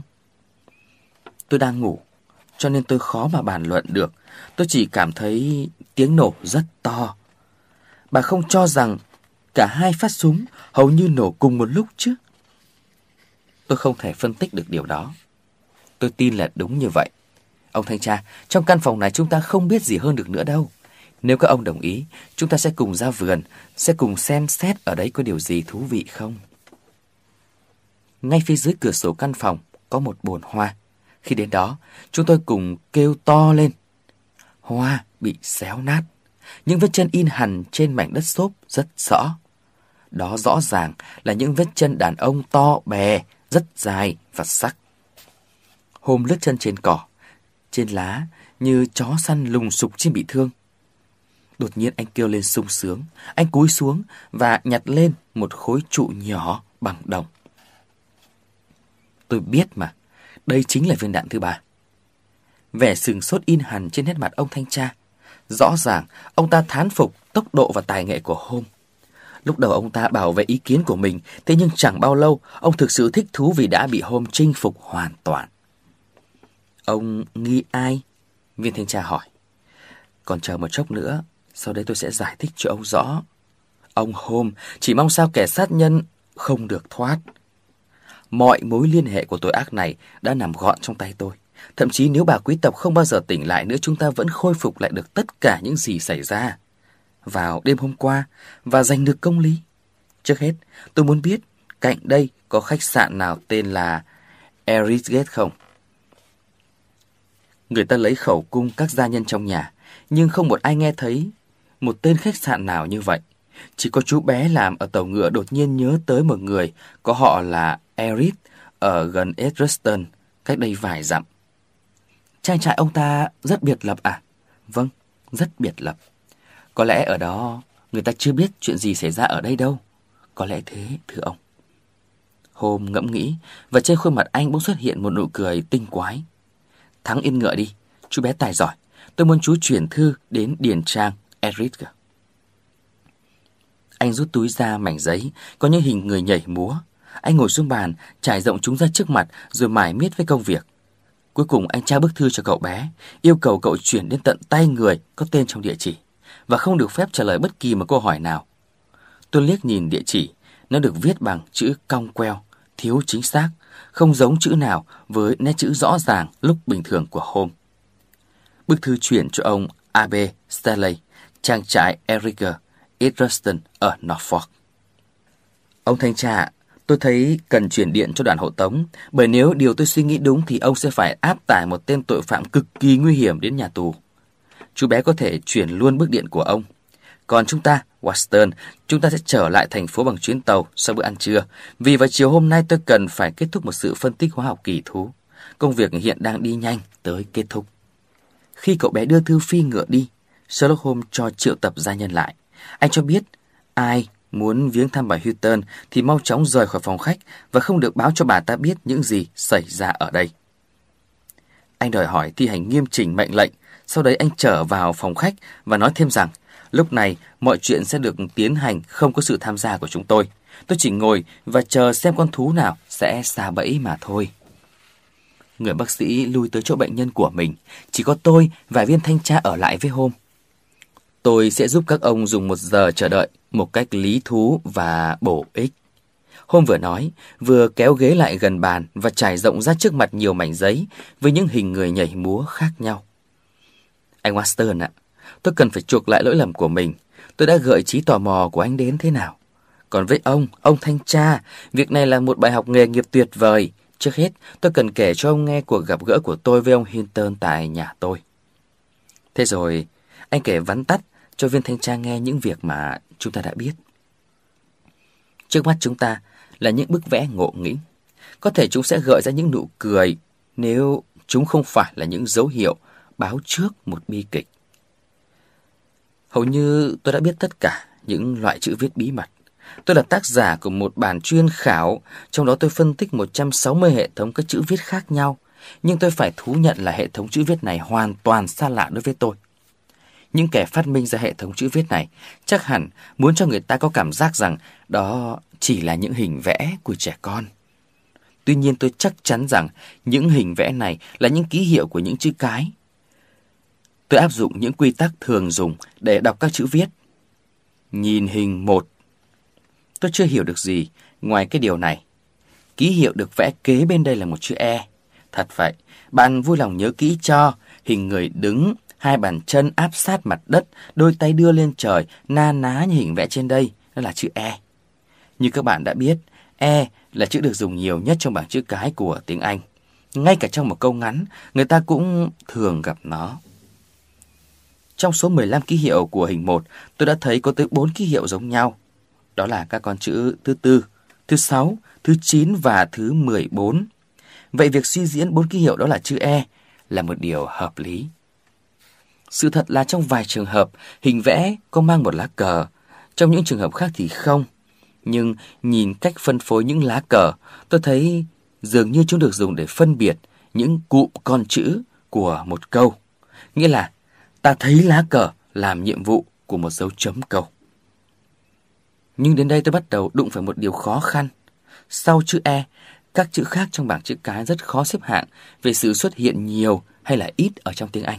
Tôi đang ngủ, cho nên tôi khó mà bàn luận được. Tôi chỉ cảm thấy tiếng nổ rất to. Bà không cho rằng cả 2 phát súng hầu như nổ cùng một lúc chứ? Tôi không thể phân tích được điều đó. Tôi tin là đúng như vậy. Ông thanh tra, trong căn phòng này chúng ta không biết gì hơn được nữa đâu. Nếu các ông đồng ý, chúng ta sẽ cùng ra vườn, sẽ cùng xem xét ở đấy có điều gì thú vị không. Ngay phía dưới cửa sổ căn phòng có một bồn hoa. Khi đến đó, chúng tôi cùng kêu to lên. Hoa bị xéo nát. Những vết chân in hằn trên mảnh đất xốp rất rõ. Đó rõ ràng là những vết chân đàn ông to bè, rất dài và sắc. Hôm lướt chân trên cỏ, trên lá như chó săn lùng sục chim bị thương. Đột nhiên anh kêu lên sung sướng. Anh cúi xuống và nhặt lên một khối trụ nhỏ bằng đồng. Tôi biết mà, đây chính là viên đạn thứ 3. Vẻ sửng sốt in hằn trên nét mặt ông thanh tra. Rõ ràng ông ta thán phục tốc độ và tài nghệ của Holmes. Lúc đầu ông ta bảo vệ ý kiến của mình, thế nhưng chẳng bao lâu ông thực sự thích thú vì đã bị Holmes chinh phục hoàn toàn. Ông nghi ai? Viên thanh tra hỏi. Còn chờ một chốc nữa, sau đây tôi sẽ giải thích cho ông rõ. Ông Holmes chỉ mong sao kẻ sát nhân không được thoát. Mọi mối liên hệ của tội ác này đã nằm gọn trong tay tôi. Thậm chí nếu bà quý tộc không bao giờ tỉnh lại nữa, chúng ta vẫn khôi phục lại được tất cả những gì xảy ra vào đêm hôm qua và giành được công lý. Trước hết, tôi muốn biết cạnh đây có khách sạn nào tên là Erisgate không? Người ta lấy khẩu cung các gia nhân trong nhà, nhưng không một ai nghe thấy một tên khách sạn nào như vậy. Chỉ có chú bé làm ở tàu ngựa đột nhiên nhớ tới một người có họ là Eris ở gần Edgbaston, cách đây vài dặm. Trang trại ông ta rất biệt lập à? Vâng, rất biệt lập. Có lẽ ở đó người ta chưa biết chuyện gì xảy ra ở đây đâu. Có lẽ thế, thưa ông. Holmes ngẫm nghĩ, và trên khuôn mặt anh bỗng xuất hiện một nụ cười tinh quái. Thắng yên ngựa đi, chú bé tài giỏi. Tôi muốn chú chuyển thư đến điền trang Eris. Anh rút túi ra mảnh giấy, có những hình người nhảy múa. Anh ngồi xuống bàn, trải rộng chúng ra trước mặt, rồi mải miết với công việc. Cuối cùng anh trao bức thư cho cậu bé, yêu cầu cậu chuyển đến tận tay người có tên trong địa chỉ, và không được phép trả lời bất kỳ một câu hỏi nào. Tôi liếc nhìn địa chỉ, nó được viết bằng chữ cong queo, thiếu chính xác, không giống chữ nào với nét chữ rõ ràng lúc bình thường của Holmes. Bức thư chuyển cho ông A.B. Stanley, trang trại Erriger, Edgerston ở Norfolk. Ông thanh tra, tôi thấy cần chuyển điện cho đoàn hộ tống, bởi nếu điều tôi suy nghĩ đúng thì ông sẽ phải áp tải một tên tội phạm cực kỳ nguy hiểm đến nhà tù. Chú bé có thể chuyển luôn bức điện của ông. Còn chúng ta, Watson, chúng ta sẽ trở lại thành phố bằng chuyến tàu sau bữa ăn trưa, vì vào chiều hôm nay tôi cần phải kết thúc một sự phân tích hóa học kỳ thú. Công việc hiện đang đi nhanh tới kết thúc. Khi cậu bé đưa thư phi ngựa đi, Sherlock Holmes cho triệu tập gia nhân lại. Anh cho biết ai muốn viếng thăm bà Houghton thì mau chóng rời khỏi phòng khách và không được báo cho bà ta biết những gì xảy ra ở đây. Anh đòi hỏi thi hành nghiêm chỉnh mệnh lệnh. Sau đấy anh trở vào phòng khách và nói thêm rằng lúc này mọi chuyện sẽ được tiến hành không có sự tham gia của chúng tôi. Tôi chỉ ngồi và chờ xem con thú nào sẽ sa bẫy mà thôi. Người bác sĩ lui tới chỗ bệnh nhân của mình. Chỉ có tôi và viên thanh tra ở lại với Holmes. Tôi sẽ giúp các ông dùng 1 giờ chờ đợi một cách lý thú và bổ ích. Holmes vừa nói, vừa kéo ghế lại gần bàn và trải rộng ra trước mặt nhiều mảnh giấy với những hình người nhảy múa khác nhau. Anh Watson ạ, tôi cần phải chuộc lại lỗi lầm của mình. Tôi đã gợi trí tò mò của anh đến thế nào. Còn với ông thanh tra, việc này là một bài học nghề nghiệp tuyệt vời. Trước hết, tôi cần kể cho ông nghe cuộc gặp gỡ của tôi với ông Hinton tại nhà tôi. Thế rồi, anh kể vắn tắt cho viên thanh tra nghe những việc mà chúng ta đã biết. Trước mắt chúng ta là những bức vẽ ngộ nghĩnh. Có thể chúng sẽ gợi ra những nụ cười nếu chúng không phải là những dấu hiệu báo trước một bi kịch. Hầu như tôi đã biết tất cả những loại chữ viết bí mật. Tôi là tác giả của một bản chuyên khảo, trong đó tôi phân tích 160 hệ thống các chữ viết khác nhau. Nhưng tôi phải thú nhận là hệ thống chữ viết này hoàn toàn xa lạ đối với tôi. Những kẻ phát minh ra hệ thống chữ viết này chắc hẳn muốn cho người ta có cảm giác rằng đó chỉ là những hình vẽ của trẻ con. Tuy nhiên tôi chắc chắn rằng những hình vẽ này là những ký hiệu của những chữ cái. Tôi áp dụng những quy tắc thường dùng để đọc các chữ viết. Nhìn hình 1. Tôi chưa hiểu được gì ngoài cái điều này. Ký hiệu được vẽ kế bên đây là một chữ E. Thật vậy, bạn vui lòng nhớ kỹ cho hình người đứng, 2 bàn chân áp sát mặt đất, đôi tay đưa lên trời, na ná như hình vẽ trên đây, đó là chữ E. Như các bạn đã biết, E là chữ được dùng nhiều nhất trong bảng chữ cái của tiếng Anh. Ngay cả trong một câu ngắn, người ta cũng thường gặp nó. Trong số 15 ký hiệu của hình 1, tôi đã thấy có tới 4 ký hiệu giống nhau. Đó là các con chữ thứ 4, thứ 6, thứ 9 và thứ 14. Vậy việc suy diễn 4 ký hiệu đó là chữ E là một điều hợp lý. Sự thật là trong vài trường hợp, hình vẽ có mang một lá cờ, trong những trường hợp khác thì không. Nhưng nhìn cách phân phối những lá cờ, tôi thấy dường như chúng được dùng để phân biệt những cụm con chữ của một câu. Nghĩa là ta thấy lá cờ làm nhiệm vụ của một dấu chấm câu. Nhưng đến đây tôi bắt đầu đụng phải một điều khó khăn. Sau chữ E, các chữ khác trong bảng chữ cái rất khó xếp hạng về sự xuất hiện nhiều hay là ít ở trong tiếng Anh.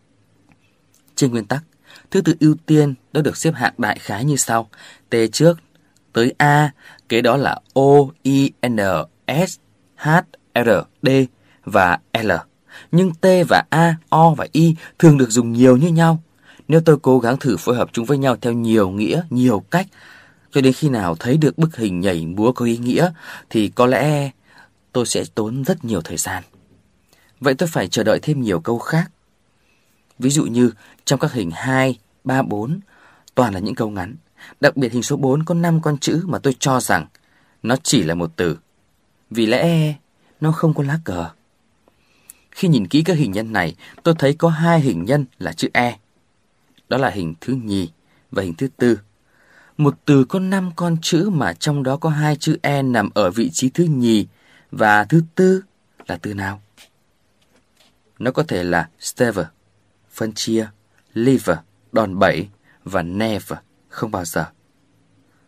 Trên nguyên tắc, thứ tự ưu tiên đã được xếp hạng đại khái như sau. T trước, tới A, kế đó là O, I, N, S, H, R, D và L. Nhưng T và A, O và I thường được dùng nhiều như nhau. Nếu tôi cố gắng thử phối hợp chúng với nhau theo nhiều nghĩa, nhiều cách, cho đến khi nào thấy được bức hình nhảy múa có ý nghĩa, thì có lẽ tôi sẽ tốn rất nhiều thời gian. Vậy tôi phải chờ đợi thêm nhiều câu khác. Ví dụ như trong các hình 2, 3, 4, toàn là những câu ngắn. Đặc biệt hình số 4 có 5 con chữ mà tôi cho rằng nó chỉ là một từ. Vì lẽ nó không có lá cờ. Khi nhìn kỹ các hình nhân này, tôi thấy có 2 hình nhân là chữ E. Đó là hình thứ nhì và hình thứ tư. Một từ có 5 con chữ mà trong đó có 2 chữ E nằm ở vị trí thứ nhì và thứ tư là từ nào? Nó có thể là stave, phân chia, lever, đòn bẩy và never, không bao giờ.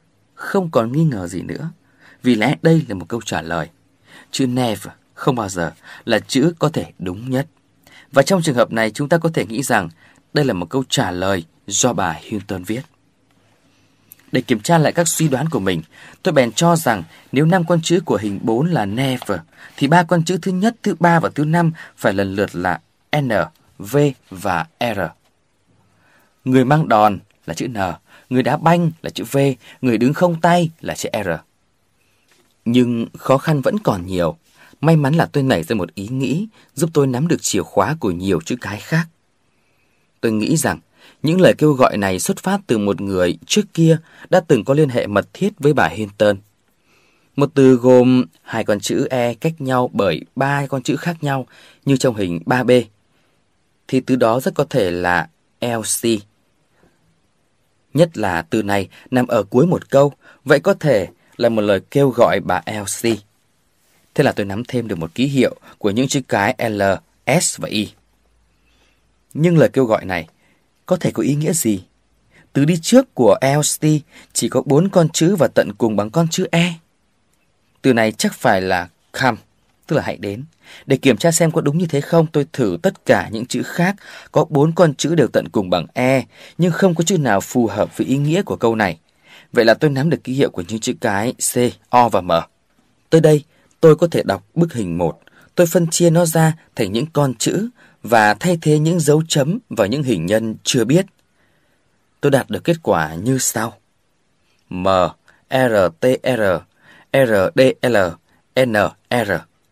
không còn nghi ngờ gì nữa. Vì lẽ đây là một câu trả lời. Chữ never không bao giờ là chữ có thể đúng nhất. Và trong trường hợp này chúng ta có thể nghĩ rằng đây là một câu trả lời do bà Hinton viết. Để kiểm tra lại các suy đoán của mình, tôi bèn cho rằng nếu 5 con chữ của hình 4 là never, thì 3 con chữ thứ nhất, thứ ba và thứ 5 phải lần lượt là N, V và R. Người mang đòn là chữ N, người đá banh là chữ V, người đứng không tay là chữ R. Nhưng khó khăn vẫn còn nhiều. May mắn là tôi nảy ra một ý nghĩ giúp tôi nắm được chìa khóa của nhiều chữ cái khác. Tôi nghĩ rằng những lời kêu gọi này xuất phát từ một người trước kia đã từng có liên hệ mật thiết với bà Hinton. Một từ gồm 2 con chữ E cách nhau bởi 3 con chữ khác nhau như trong hình 3B, thì từ đó rất có thể là Elsie. Nhất là từ này nằm ở cuối một câu, vậy có thể là một lời kêu gọi bà Elsie. Thế là tôi nắm thêm được một ký hiệu của những chữ cái L, S và I. Nhưng lời kêu gọi này có thể có ý nghĩa gì? Từ đi trước của Elsie chỉ có 4 con chữ và tận cùng bằng con chữ E. Từ này chắc phải là come, tức là hãy đến. Để kiểm tra xem có đúng như thế không, tôi thử tất cả những chữ khác có 4 con chữ đều tận cùng bằng E, nhưng không có chữ nào phù hợp với ý nghĩa của câu này. Vậy là tôi nắm được ký hiệu của những chữ cái C, O và M. Tới đây, tôi có thể đọc bức hình 1. Tôi phân chia nó ra thành những con chữ và thay thế những dấu chấm vào những hình nhân chưa biết. Tôi đạt được kết quả như sau. M, R, T, R, R, D, L, N, R.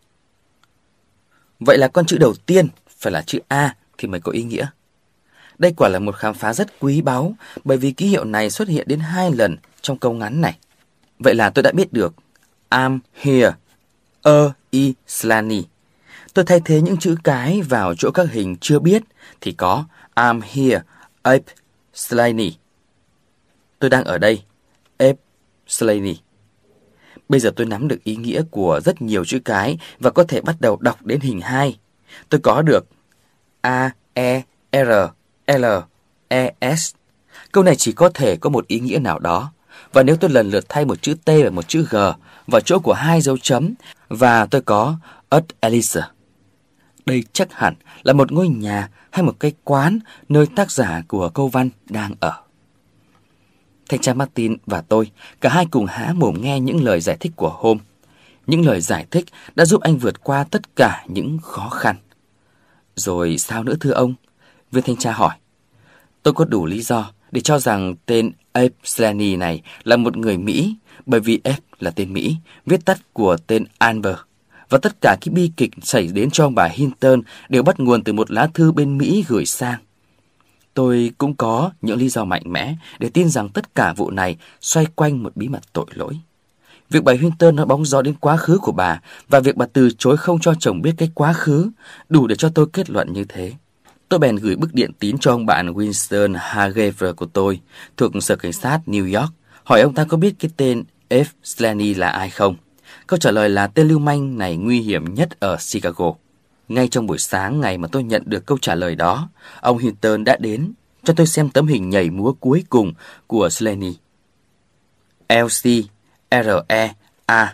Vậy là con chữ đầu tiên phải là chữ A thì mới có ý nghĩa. Đây quả là một khám phá rất quý báu bởi vì ký hiệu này xuất hiện đến 2 lần trong câu ngắn này. Vậy là tôi đã biết được I'm here, I, Slani. Tôi thay thế những chữ cái vào chỗ các hình chưa biết thì có I'm here, Ape, Slani. Tôi đang ở đây, Ape, Slani. Bây giờ tôi nắm được ý nghĩa của rất nhiều chữ cái và có thể bắt đầu đọc đến hình 2. Tôi có được A, E, R, L, E, S. Câu này chỉ có thể có một ý nghĩa nào đó. Và nếu tôi lần lượt thay một chữ T và một chữ G vào chỗ của 2 dấu chấm và tôi có Ed Elisa. Đây chắc hẳn là một ngôi nhà hay một cái quán nơi tác giả của câu văn đang ở. Thanh tra Martin và tôi, cả hai cùng há mồm nghe những lời giải thích của Holmes. Những lời giải thích đã giúp anh vượt qua tất cả những khó khăn. Rồi sao nữa thưa ông? Viên thanh tra hỏi. Tôi có đủ lý do để cho rằng tên Abe Slani này là một người Mỹ, bởi vì Abe là tên Mỹ, viết tắt của tên Albert. Và tất cả cái bi kịch xảy đến cho bà Hinton đều bắt nguồn từ một lá thư bên Mỹ gửi sang. Tôi cũng có những lý do mạnh mẽ để tin rằng tất cả vụ này xoay quanh một bí mật tội lỗi. Việc bà Hinton nói bóng gió đến quá khứ của bà và việc bà từ chối không cho chồng biết cái quá khứ đủ để cho tôi kết luận như thế. Tôi bèn gửi bức điện tín cho ông bạn Winston Hagever của tôi thuộc Sở Cảnh sát New York, hỏi ông ta có biết cái tên F. Slani là ai không. Câu trả lời là tên lưu manh này nguy hiểm nhất ở Chicago. Ngay trong buổi sáng ngày mà tôi nhận được câu trả lời đó, ông Hinton đã đến cho tôi xem tấm hình nhảy múa cuối cùng của Slani. LC REA.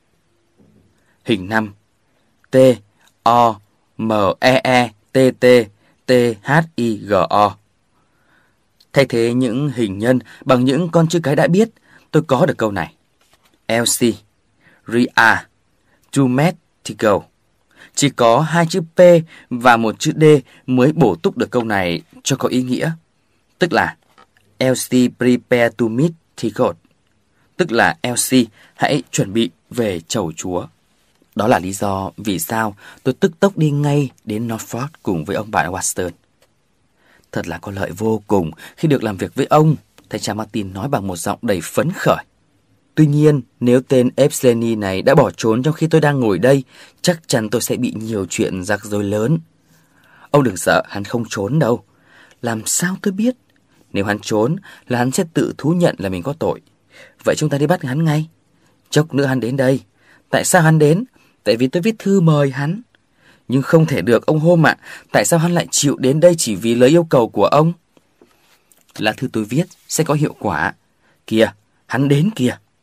Hình 5. T O M E T T T H I G O. Thay thế những hình nhân bằng những con chữ cái đã biết, tôi có được câu này. LC REA Domestical. Chỉ có 2 chữ P và 1 chữ D mới bổ túc được câu này cho có ý nghĩa. Tức là LC prepare to meet the God. Tức là LC hãy chuẩn bị về chầu Chúa. Đó là lý do vì sao tôi tức tốc đi ngay đến Norfolk cùng với ông bạn Watson. Thật là có lợi vô cùng khi được làm việc với ông, thanh tra Martin nói bằng một giọng đầy phấn khởi. Tuy nhiên, nếu tên Epsleni này đã bỏ trốn trong khi tôi đang ngồi đây, chắc chắn tôi sẽ bị nhiều chuyện rắc rối lớn. Ông đừng sợ, hắn không trốn đâu. Làm sao tôi biết? Nếu hắn trốn là hắn sẽ tự thú nhận là mình có tội. Vậy chúng ta đi bắt hắn ngay. Chốc nữa hắn đến đây. Tại sao hắn đến? Tại vì tôi viết thư mời hắn. Nhưng không thể được ông Holmes ạ. Tại sao hắn lại chịu đến đây chỉ vì lời yêu cầu của ông? Lá thư tôi viết sẽ có hiệu quả. Kìa, hắn đến kìa.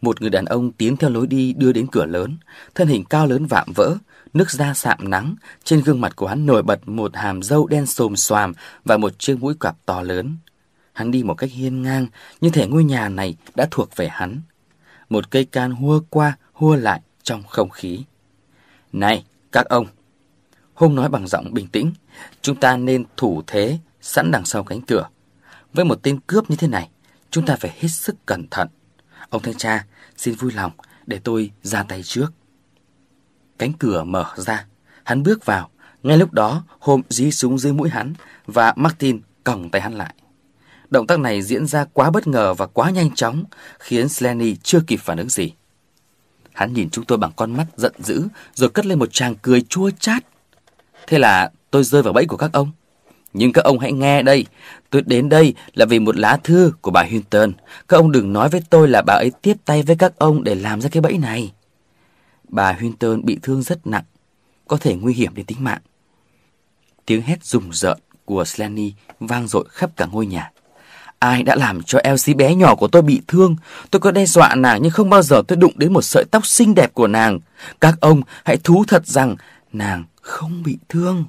Một người đàn ông tiến theo lối đi đưa đến cửa lớn, thân hình cao lớn vạm vỡ, nước da sạm nắng, trên gương mặt của hắn nổi bật một hàm râu đen xồm xoàm và một chiếc mũi quặp to lớn. Hắn đi một cách hiên ngang, như thể ngôi nhà này đã thuộc về hắn. Một cây can hua qua, hua lại trong không khí. Này, các ông! Hôm nói bằng giọng bình tĩnh, chúng ta nên thủ thế sẵn đằng sau cánh cửa. Với một tên cướp như thế này, chúng ta phải hết sức cẩn thận. Ông thanh tra, xin vui lòng để tôi ra tay trước. Cánh cửa mở ra, hắn bước vào. Ngay lúc đó, Holmes dí súng dưới mũi hắn và Martin còng tay hắn lại. Động tác này diễn ra quá bất ngờ và quá nhanh chóng, khiến Slaney chưa kịp phản ứng gì. Hắn nhìn chúng tôi bằng con mắt giận dữ, rồi cất lên một tràng cười chua chát. Thế là tôi rơi vào bẫy của các ông. Nhưng các ông hãy nghe đây, tôi đến đây là vì một lá thư của bà Hinton. Các ông đừng nói với tôi là bà ấy tiếp tay với các ông để làm ra cái bẫy này. Bà Hinton bị thương rất nặng, có thể nguy hiểm đến tính mạng. Tiếng hét rùng rợn của Slaney vang dội khắp cả ngôi nhà. Ai đã làm cho Elsie bé nhỏ của tôi bị thương? Tôi có đe dọa nàng nhưng không bao giờ tôi đụng đến một sợi tóc xinh đẹp của nàng. Các ông hãy thú thật rằng nàng không bị thương.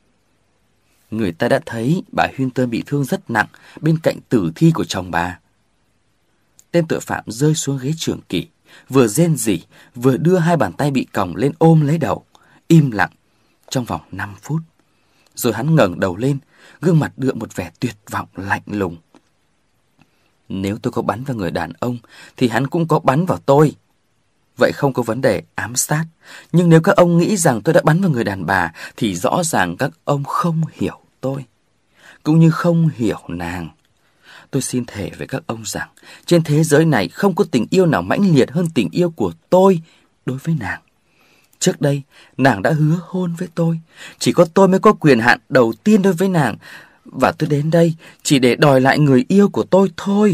Người ta đã thấy bà Hinton bị thương rất nặng bên cạnh tử thi của chồng bà. Tên tội phạm rơi xuống ghế trưởng kỷ, vừa rên rỉ, vừa đưa hai bàn tay bị còng lên ôm lấy đầu, im lặng trong vòng 5 phút. Rồi hắn ngẩng đầu lên, gương mặt đượm một vẻ tuyệt vọng lạnh lùng. Nếu tôi có bắn vào người đàn ông, thì hắn cũng có bắn vào tôi. Vậy không có vấn đề ám sát. Nhưng nếu các ông nghĩ rằng tôi đã bắn vào người đàn bà, thì rõ ràng các ông không hiểu tôi, cũng như không hiểu nàng. Tôi xin thề với các ông rằng trên thế giới này không có tình yêu nào mãnh liệt hơn tình yêu của tôi đối với nàng. Trước đây, nàng đã hứa hôn với tôi. Chỉ có tôi mới có quyền hạn đầu tiên đối với nàng. Và tôi đến đây chỉ để đòi lại người yêu của tôi thôi.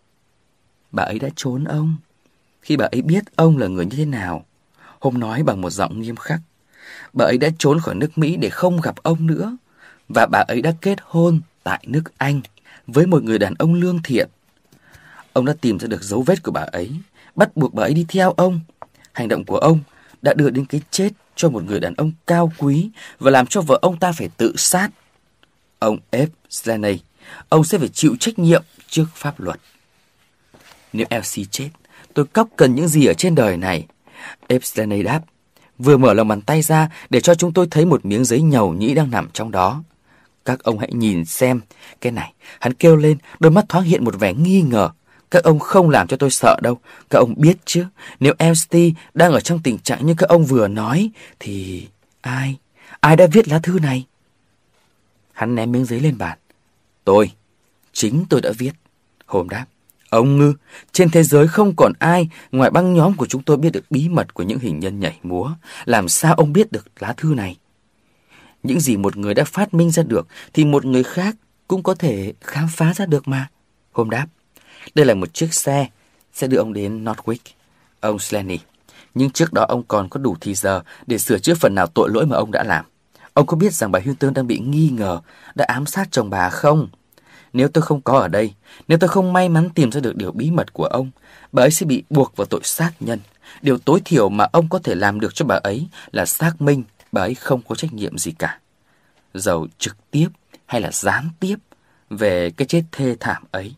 Bà ấy đã trốn ông khi bà ấy biết ông là người như thế nào. Hôm nói bằng một giọng nghiêm khắc. Bà ấy đã trốn khỏi nước Mỹ để không gặp ông nữa. Và bà ấy đã kết hôn tại nước Anh với một người đàn ông lương thiện. Ông đã tìm ra được dấu vết của bà ấy, bắt buộc bà ấy đi theo ông. Hành động của ông đã đưa đến cái chết cho một người đàn ông cao quý và làm cho vợ ông ta phải tự sát. Ông F. Slaney, ông sẽ phải chịu trách nhiệm trước pháp luật. Nếu Elsie chết, tôi cóc cần những gì ở trên đời này? F. Slaney đáp, vừa mở lòng bàn tay ra để cho chúng tôi thấy một miếng giấy nhầu nhĩ đang nằm trong đó. Các ông hãy nhìn xem cái này. Hắn kêu lên, đôi mắt thoáng hiện một vẻ nghi ngờ. Các ông không làm cho tôi sợ đâu. Các ông biết chứ, nếu Elsie đang ở trong tình trạng như các ông vừa nói, thì ai đã viết lá thư này? Hắn ném miếng giấy lên bàn. Chính tôi đã viết. Holmes đáp. Ông ngư, trên thế giới không còn ai ngoài băng nhóm của chúng tôi biết được bí mật của những hình nhân nhảy múa. Làm sao ông biết được lá thư này? Những gì một người đã phát minh ra được thì một người khác cũng có thể khám phá ra được mà. Holmes đáp. Đây là một chiếc xe sẽ đưa ông đến Northwick, ông Slaney. Nhưng trước đó ông còn có đủ thì giờ để sửa chữa phần nào tội lỗi mà ông đã làm. Ông có biết rằng bà Hinton đang bị nghi ngờ đã ám sát chồng bà không? Nếu tôi không có ở đây, nếu tôi không may mắn tìm ra được điều bí mật của ông, bà ấy sẽ bị buộc vào tội sát nhân. Điều tối thiểu mà ông có thể làm được cho bà ấy là xác minh bà ấy không có trách nhiệm gì cả, dầu trực tiếp hay là gián tiếp, về cái chết thê thảm ấy.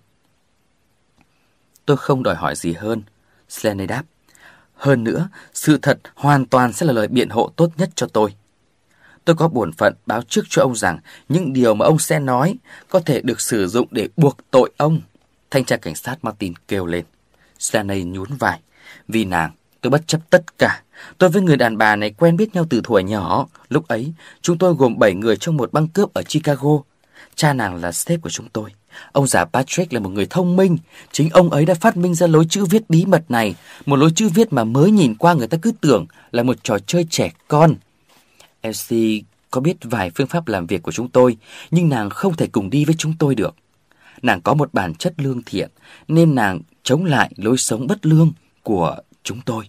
Tôi không đòi hỏi gì hơn, Slaney đáp. Hơn nữa, sự thật hoàn toàn sẽ là lời biện hộ tốt nhất cho tôi. Tôi có bổn phận báo trước cho ông rằng những điều mà ông sẽ nói có thể được sử dụng để buộc tội ông. Thanh tra cảnh sát Martin kêu lên. Slaney nhún vai. Vì nàng, tôi bất chấp tất cả. Tôi với người đàn bà này quen biết nhau từ thuở nhỏ. Lúc ấy, chúng tôi gồm 7 người trong một băng cướp ở Chicago. Cha nàng là sếp của chúng tôi. Ông già Patrick là một người thông minh. Chính ông ấy đã phát minh ra lối chữ viết bí mật này. Một lối chữ viết mà mới nhìn qua người ta cứ tưởng là một trò chơi trẻ con. Elsie có biết vài phương pháp làm việc của chúng tôi, nhưng nàng không thể cùng đi với chúng tôi được. Nàng có một bản chất lương thiện, nên nàng chống lại lối sống bất lương của chúng tôi.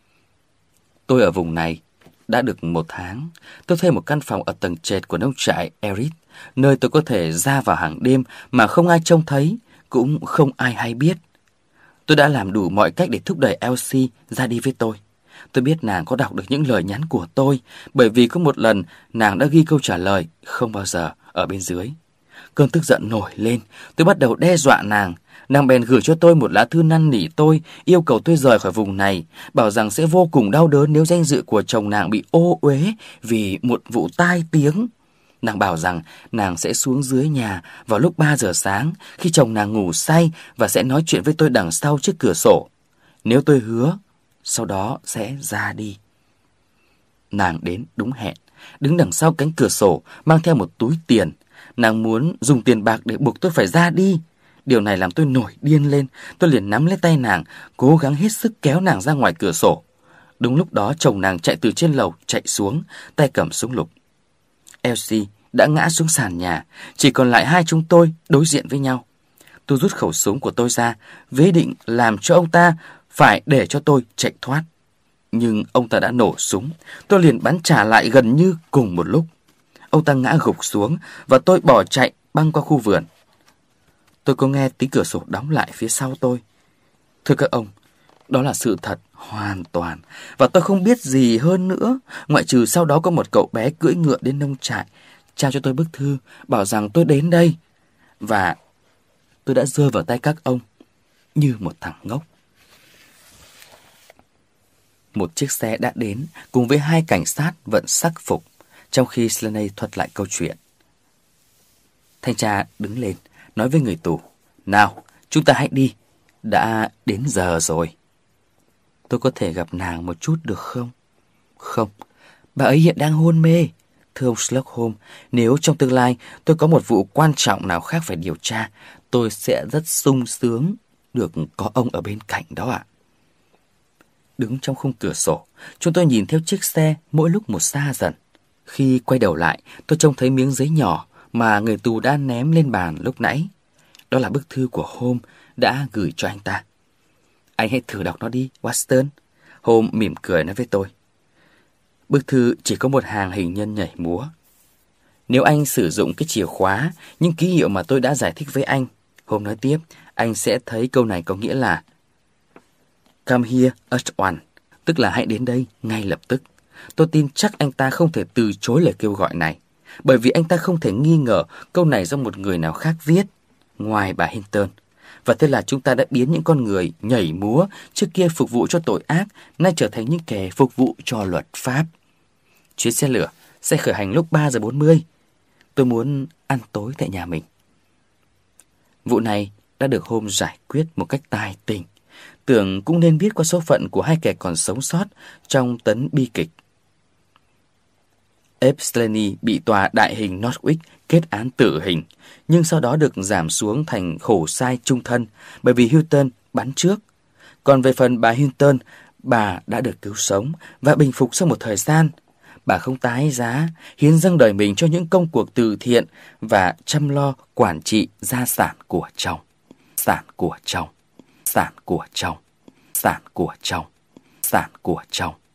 Tôi ở vùng này đã được 1 tháng. Tôi thuê một căn phòng ở tầng trệt của nông trại Eric, nơi tôi có thể ra vào hàng đêm mà không ai trông thấy, cũng không ai hay biết. Tôi đã làm đủ mọi cách để thúc đẩy Elsie ra đi với tôi. Tôi biết nàng có đọc được những lời nhắn của tôi, bởi vì có một lần nàng đã ghi câu trả lời không bao giờ ở bên dưới. Cơn tức giận nổi lên, tôi bắt đầu đe dọa nàng. Nàng bèn gửi cho tôi một lá thư năn nỉ tôi, yêu cầu tôi rời khỏi vùng này, bảo rằng sẽ vô cùng đau đớn nếu danh dự của chồng nàng bị ô uế vì một vụ tai tiếng. Nàng bảo rằng nàng sẽ xuống dưới nhà vào lúc 3 giờ sáng khi chồng nàng ngủ say và sẽ nói chuyện với tôi đằng sau trước cửa sổ. Nếu tôi hứa, sau đó sẽ ra đi. Nàng đến đúng hẹn, đứng đằng sau cánh cửa sổ mang theo một túi tiền. Nàng muốn dùng tiền bạc để buộc tôi phải ra đi. Điều này làm tôi nổi điên lên. Tôi liền nắm lấy tay nàng, cố gắng hết sức kéo nàng ra ngoài cửa sổ. Đúng lúc đó chồng nàng chạy từ trên lầu chạy xuống, tay cầm súng lục. Elsie đã ngã xuống sàn nhà, chỉ còn lại hai chúng tôi đối diện với nhau. Tôi rút khẩu súng của tôi ra, với định làm cho ông ta phải để cho tôi chạy thoát. Nhưng ông ta đã nổ súng, tôi liền bắn trả lại gần như cùng một lúc. Ông ta ngã gục xuống và tôi bỏ chạy băng qua khu vườn. Tôi có nghe tiếng cửa sổ đóng lại phía sau tôi. Thưa các ông, đó là sự thật hoàn toàn, và tôi không biết gì hơn nữa, ngoại trừ sau đó có một cậu bé cưỡi ngựa đến nông trại, trao cho tôi bức thư, bảo rằng tôi đến đây, và tôi đã rơi vào tay các ông như một thằng ngốc. Một chiếc xe đã đến cùng với hai cảnh sát vận sắc phục, trong khi Slaney thuật lại câu chuyện. Thanh tra đứng lên, nói với người tù, nào, chúng ta hãy đi, đã đến giờ rồi. Tôi có thể gặp nàng một chút được không? Không, bà ấy hiện đang hôn mê. Thưa ông Sherlock Holmes, nếu trong tương lai tôi có một vụ quan trọng nào khác phải điều tra, tôi sẽ rất sung sướng được có ông ở bên cạnh đó ạ. Đứng trong khung cửa sổ, chúng tôi nhìn theo chiếc xe mỗi lúc một xa dần. Khi quay đầu lại, tôi trông thấy miếng giấy nhỏ mà người tù đã ném lên bàn lúc nãy. Đó là bức thư của Holmes đã gửi cho anh ta. Anh hãy thử đọc nó đi, Watson. Holmes mỉm cười nói với tôi. Bức thư chỉ có một hàng hình nhân nhảy múa. Nếu anh sử dụng cái chìa khóa, những ký hiệu mà tôi đã giải thích với anh, Holmes nói tiếp, anh sẽ thấy câu này có nghĩa là Come here at once, tức là hãy đến đây ngay lập tức. Tôi tin chắc anh ta không thể từ chối lời kêu gọi này, bởi vì anh ta không thể nghi ngờ câu này do một người nào khác viết, ngoài bà Hinton. Và thế là chúng ta đã biến những con người nhảy múa trước kia phục vụ cho tội ác, nay trở thành những kẻ phục vụ cho luật pháp. Chuyến xe lửa sẽ khởi hành lúc 3 giờ 40. Tôi muốn ăn tối tại nhà mình. Vụ này đã được Holmes giải quyết một cách tài tình. Tưởng cũng nên biết qua số phận của hai kẻ còn sống sót trong tấn bi kịch. Slaney bị tòa đại hình Norwich kết án tử hình, nhưng sau đó được giảm xuống thành khổ sai chung thân bởi vì Hilton bắn trước. Còn về phần bà Hinton, bà đã được cứu sống và bình phục sau một thời gian. Bà không tái giá, hiến dâng đời mình cho những công cuộc từ thiện và chăm lo quản trị gia sản của chồng. Sản của chồng. Sản của chồng. Sản của chồng. Sản của chồng.